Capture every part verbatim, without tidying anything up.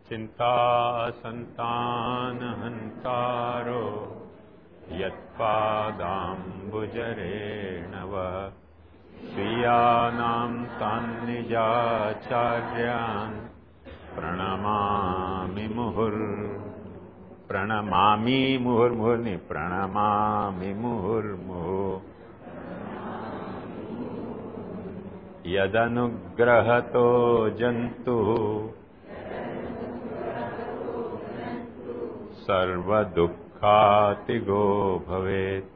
चिंता संतानहंतारो यत्पादाम्बुजरेणव स्वीयानां तान्निजाचार्यान् प्रणमामि मुहुर् प्रणमामि मुहुर्मुहुर्नि प्रणमामि मुहुर्मुहुः यदनुग्रहतो जन्तुः सर्वदुःखातिगो भवेत्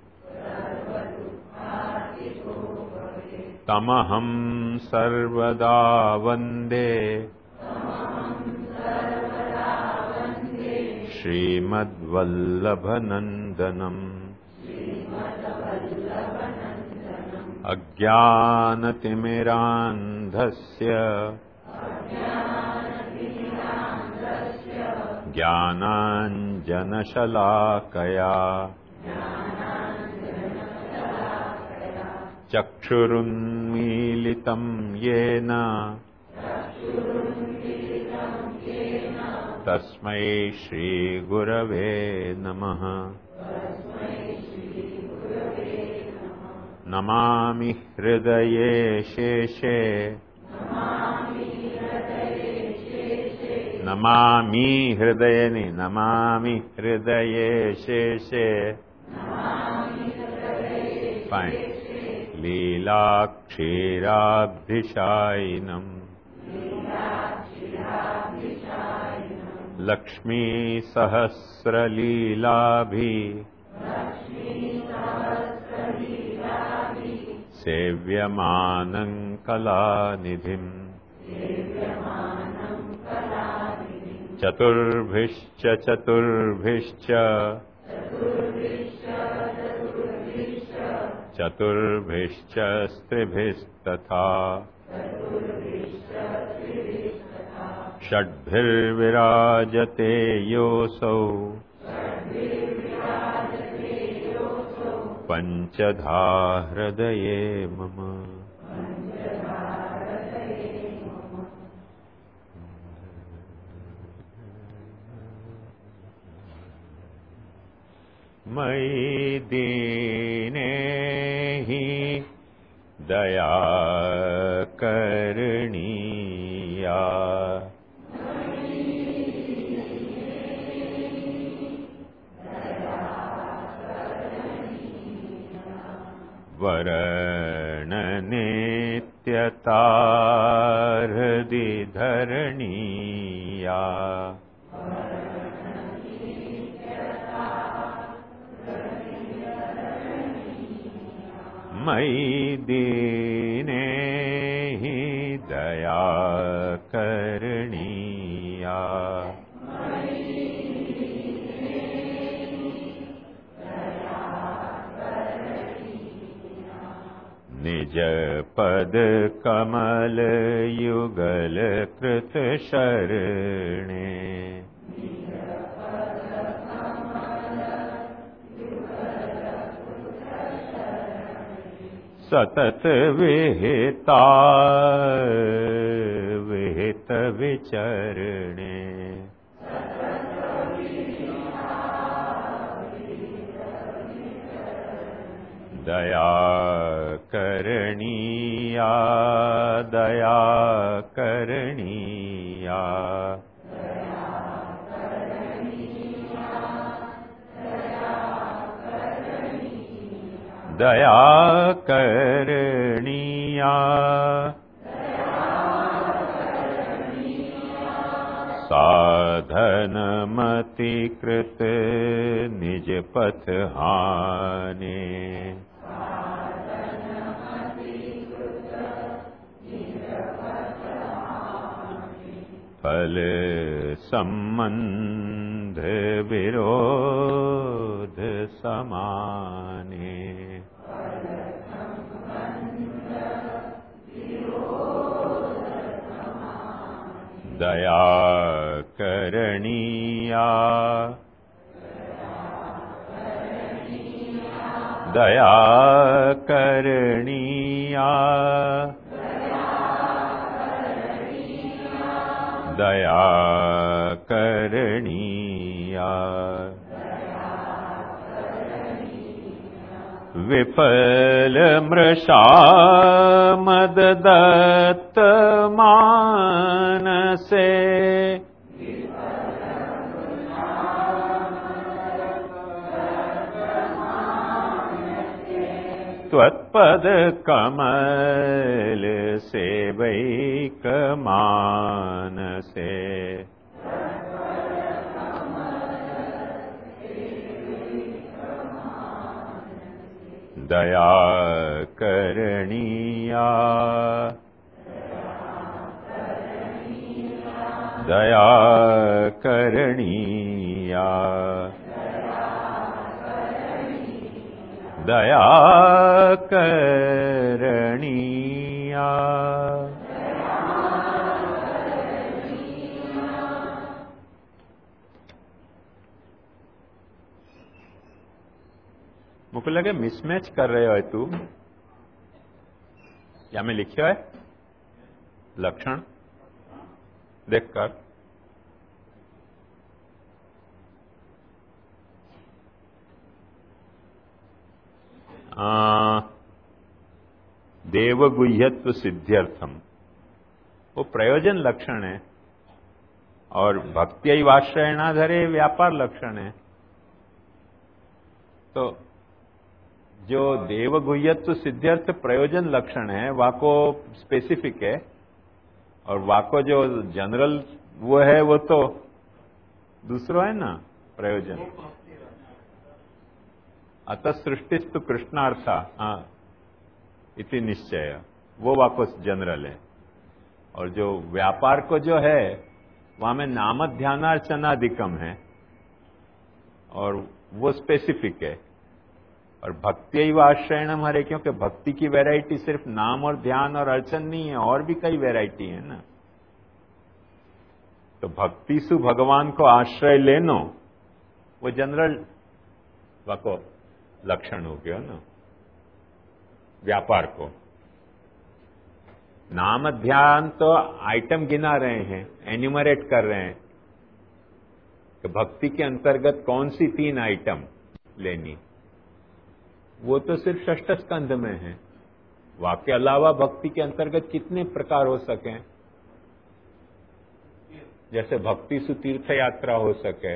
तमहं सर्वदा वन्दे श्रीमद्वल्लभनन्दनम् अज्ञानतिमिरान्धस्य ज्ञानाञ्जनशलाकया चक्षुरुन्मीलितं येन तस्मै श्रीगुरवे नमः। नमामि हृदये शेषे नमामि हृदये नमामि हृदये शेषे फाइन लीलाक्षीराब्धिशायिनम् लक्ष्मी सहस्रलीलाभि सेव्यमानं कलानिधिम् चतुर्भिश्च चतुर्भिश्च चतुर्भिश्च स्त्रिभिस्तथा षड्भिर्विराजते योऽसौ पंचधा हृदये मम। मयि दीने हि दया करणीया वरणनित्यता हृदि धरणीया मयि दीने हि दया करणीया निज पद कमल युगल कृत शरणे सतत विहिता विहित विचरणे दया करणीया दया करणीया दया करणीया साधनमति कृत निज पथ हाने फल संबंध विरोध समाने दया करणीया दया करणीया दया करणीया विफल मृषा मददत्त मानसे त्वत्पद कमल सेवैक मानसे दया करणीया दया करणीया दया करणीया मुझे लगे मिसमैच कर रहे हो तू या मैं लिखियो है लक्षण देख कर देवगुह्यत्व सिद्ध्यर्थम वो प्रयोजन लक्षण है और भक्त्यैवाश्रयणाधरे व्यापार लक्षण है। तो जो देवगुह्यत्व सिद्ध्यर्थ प्रयोजन लक्षण है वाको स्पेसिफिक है और वाको जो जनरल वो है वो तो दूसरा है ना प्रयोजन। अतः सृष्टिस्तु कृष्णार्था हाँ इति निश्चय वो वाको जनरल है और जो व्यापार को जो है वहां में नाम ध्यानार्चनाधिकम है और वो स्पेसिफिक है और भक्ति व आश्रयणम हरे क्योंकि भक्ति की वैरायटी सिर्फ नाम और ध्यान और अर्चन नहीं है और भी कई वैरायटी है ना। तो भक्ति सु भगवान को आश्रय लेनो वो जनरल वाको लक्षण हो गया ना व्यापार को। नाम ध्यान तो आइटम गिना रहे हैं एन्यूमरेट कर रहे हैं कि भक्ति के अंतर्गत कौन सी तीन आइटम लेनी वो तो सिर्फ षष्ठ स्कंध में है। वाक्य अलावा भक्ति के अंतर्गत कितने प्रकार हो सके जैसे भक्ति सु तीर्थ यात्रा हो सके।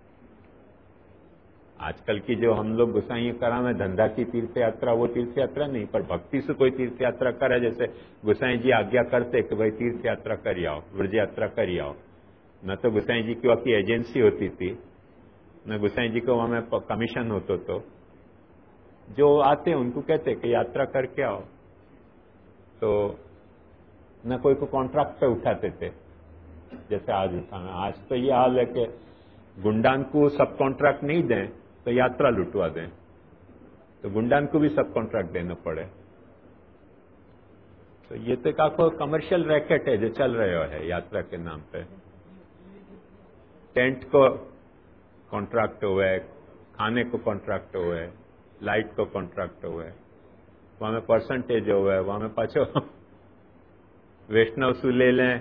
आजकल की जो हम लोग गुसाई करा में धंधा की तीर्थ यात्रा वो तीर्थ यात्रा नहीं पर भक्ति से कोई तीर्थ यात्रा करे जैसे गुसाई जी आज्ञा करते कि भाई तीर्थ यात्रा करी आओ व्रज यात्रा करी आओ। न तो गुसाई जी की वहाँ एजेंसी होती थी न गुसाई जी को वहां कमीशन होतो तो जो आते उनको कहते कि यात्रा करके आओ। तो न कोई को कॉन्ट्रैक्ट पे उठाते थे जैसे आज उठाना। आज तो ये हाल है कि गुंडान को सब कॉन्ट्रैक्ट नहीं दें तो यात्रा लुटवा दें तो गुंडान को भी सब कॉन्ट्रैक्ट देना पड़े। तो ये तो काफी कमर्शियल रैकेट है जो चल रहे है यात्रा के नाम पे। टेंट को कॉन्ट्रैक्ट हुए खाने को कॉन्ट्रैक्ट हुए लाइट को कॉन्ट्रैक्ट हुए वहां में परसेंटेज हुए वहां में पाछो वैष्णव सु ले लें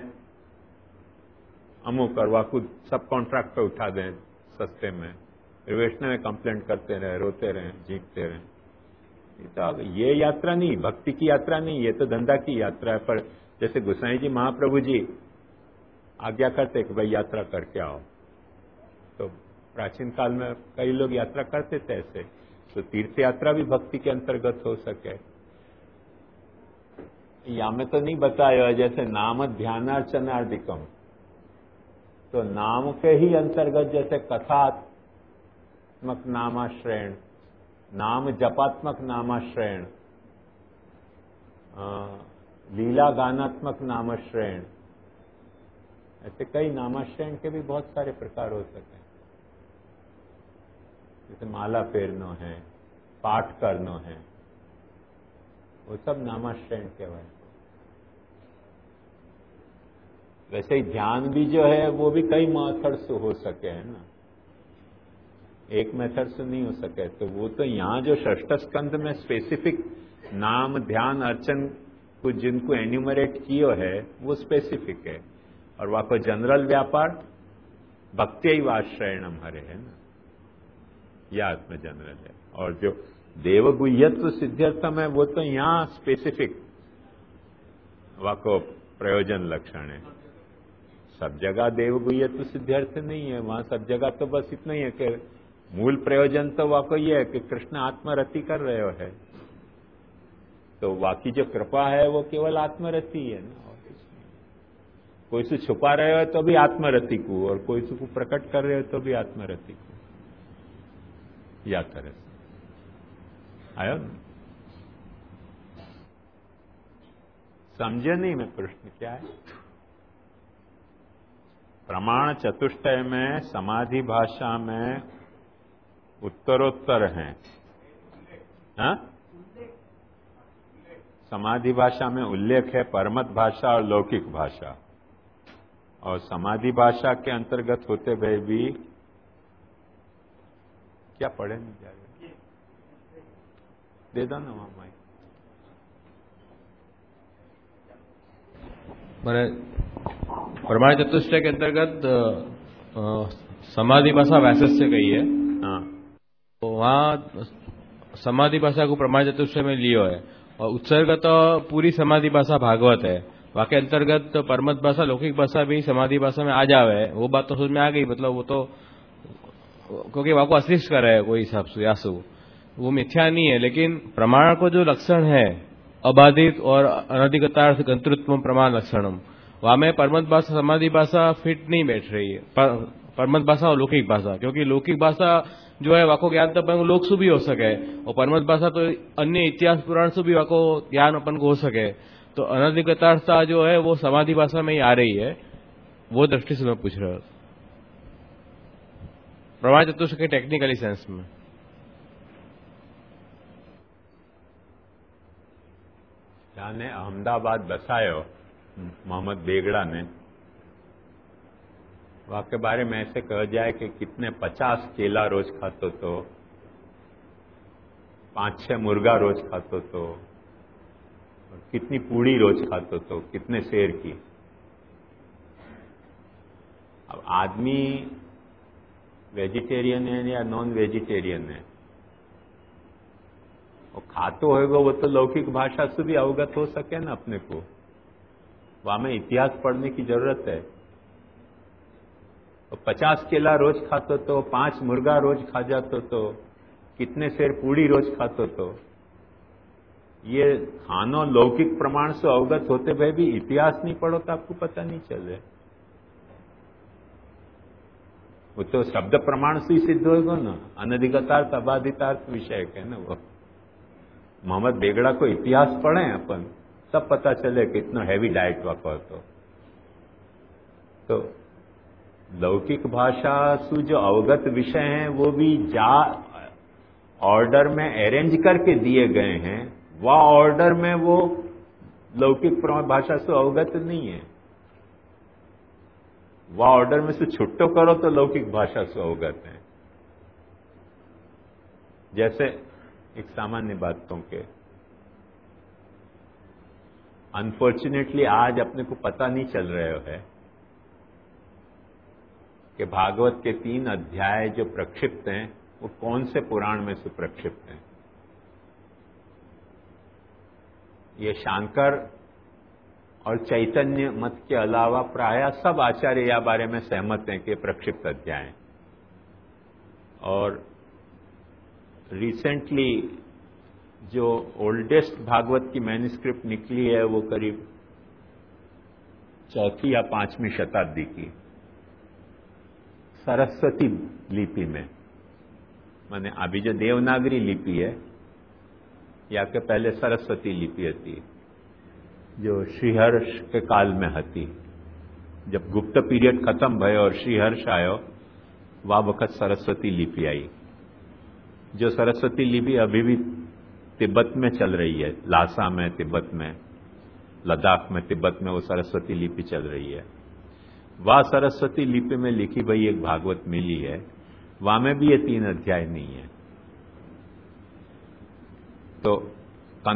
अमुक और वाकू सब कॉन्ट्रैक्ट पे उठा दें सस्ते में फिर वैष्णव में कंप्लेंट करते रहे रोते रहे जीतते रहे। तो ये यात्रा नहीं भक्ति की यात्रा नहीं ये तो धंधा की यात्रा है। पर जैसे गोसाई जी महाप्रभु जी आज्ञा करते कि भाई यात्रा करके आओ तो प्राचीन काल में कई लोग यात्रा करते थे ऐसे। तो तीर्थ यात्रा भी भक्ति के अंतर्गत हो सके। या में तो नहीं बताया जैसे नाम ध्यानार्चनाधिकम तो नाम के ही अंतर्गत जैसे कथात्मक नामाश्रयण नाम जपात्मक नामाश्रयण लीला गानात्मक नामाश्रयण ऐसे कई नामाश्रयण के भी बहुत सारे प्रकार हो सके। जैसे माला फेरनो है पाठ करनो है वो सब नामाश्रयण कहवाए। वैसे ही ध्यान भी जो है वो भी कई मेथड से हो सके है ना एक मेथड से नहीं हो सके। तो वो तो यहाँ जो षष्ठ स्कंध में स्पेसिफिक नाम ध्यान अर्चन को जिनको एन्यूमरेट कियो है वो स्पेसिफिक है और वहां को जनरल व्यापार भक्ति आश्रयणम हरे है ना, यह आत्म जनरल है। और जो देवगुह्यत्व सिद्ध्यर्थम है वो तो यहां स्पेसिफिक वहां को प्रयोजन लक्षण है। सब जगह देवगुह्यत्व सिद्ध्यर्थ नहीं है, वहां सब जगह तो बस इतना ही है कि मूल प्रयोजन तो वहां को यह है कि कृष्ण आत्मरति कर रहे हो है, तो बाकी जो कृपा है वो केवल आत्मरति है ना, और कुछ नहीं। कोई से छुपा रहे हो तो भी आत्मरति को, और कोई से को प्रकट कर रहे हो तो भी आत्मरति को, या तरह से आयो ना। समझे नहीं मैं प्रश्न क्या है? प्रमाण चतुष्टय में समाधि भाषा में उत्तरोत्तर हैं, हाँ? समाधि भाषा में उल्लेख है परमत भाषा और लौकिक भाषा, और समाधि भाषा के अंतर्गत होते हुए भी क्या पढ़े नहीं जाएगा, दे दो ना वहां माइक। मैंने प्रमाण चतुष्टय के अंतर्गत समाधि भाषा वैशिष्ट कही है, हाँ, तो वहां समाधि भाषा को प्रमाण चतुष्टय में लियो है, और उत्सर्ग तो पूरी समाधि भाषा भागवत है, वहां के अंतर्गत तो परमत भाषा लौकिक भाषा भी समाधि भाषा में आ जावे, वो बात तो समझ में आ गई। मतलब वो तो क्योंकि वहां को अशिष्ट कर रहे हैं कोई हिसाब से यासु, वो मिथ्या नहीं है, लेकिन प्रमाण को जो लक्षण है अबाधित और अनधिकतार्थ गंतृत्व प्रमाण लक्षणम, वहां में परमत भाषा समाधि भाषा फिट नहीं बैठ रही है, पर, परमत भाषा और लौकिक भाषा, क्योंकि लौकिक भाषा जो है वाको ज्ञान तो अपन को लोक से भी हो सके, और परमत भाषा तो अन्य इतिहास पुराण से भी वाको ज्ञान अपन को हो सके, तो अनधिकतार्थता जो है वो समाधि भाषा में ही आ रही है, वो दृष्टि से मैं पूछ रहा हूं प्रमाण चतुष्टय के टेक्निकली सेंस में। ने अहमदाबाद बसायो मोहम्मद बेगड़ा ने, वहां के बारे में ऐसे कहा जाए कि कितने पचास केला रोज खातो तो, पांच छह मुर्गा रोज खातो तो, और कितनी पूड़ी रोज खातो तो, कितने शेर की। अब आदमी वेजिटेरियन है या नॉन वेजिटेरियन है, वो खातो होगा वो तो लौकिक भाषा से भी अवगत हो सके ना अपने को, वहां में इतिहास पढ़ने की जरूरत है। तो पचास केला रोज खातो तो, पांच मुर्गा रोज खा जातो तो, कितने शेर पूड़ी रोज खातो तो, ये खानो लौकिक प्रमाण से अवगत होते हुए भी इतिहास नहीं पढ़ो तो आपको पता नहीं चले। वो तो शब्द प्रमाण से ही सिद्ध होगा ना, अनधिगतार्थ अबाधितार्थ विषय है ना वो। मोहम्मद बेगड़ा को इतिहास पढ़े अपन तब पता चले कि इतना हैवी डाइट वापर तो तो लौकिक भाषा से जो अवगत विषय हैं वो भी जा ऑर्डर में अरेंज करके दिए गए हैं, वह ऑर्डर में वो लौकिक भाषा से अवगत नहीं है। वह ऑर्डर में से छुट्टो करो तो लौकिक भाषा से अवगत है। जैसे एक सामान्य बात कहूं के अनफॉर्चुनेटली आज अपने को पता नहीं चल रहा है कि भागवत के तीन अध्याय जो प्रक्षिप्त हैं वो कौन से पुराण में से प्रक्षिप्त हैं। ये शांकर और चैतन्य मत के अलावा प्राय सब आचार्य या बारे में सहमत हैं कि प्रक्षिप्त अध्याय। और रिसेंटली जो ओल्डेस्ट भागवत की मैन्युस्क्रिप्ट निकली है वो करीब चौथी या पांचवीं शताब्दी की सरस्वती लिपि में, माने अभी जो देवनागरी लिपि है या के पहले सरस्वती लिपि थी जो श्रीहर्ष के काल में हती। जब गुप्त पीरियड खत्म भयो और श्रीहर्ष आयो वह वक्त सरस्वती लिपि आई। जो सरस्वती लिपि अभी भी तिब्बत में चल रही है, लासा में, तिब्बत में, लद्दाख में, तिब्बत में वो सरस्वती लिपि चल रही है। वह सरस्वती लिपि में लिखी गई एक भागवत मिली है, वहां में भी ये तीन अध्याय नहीं है। तो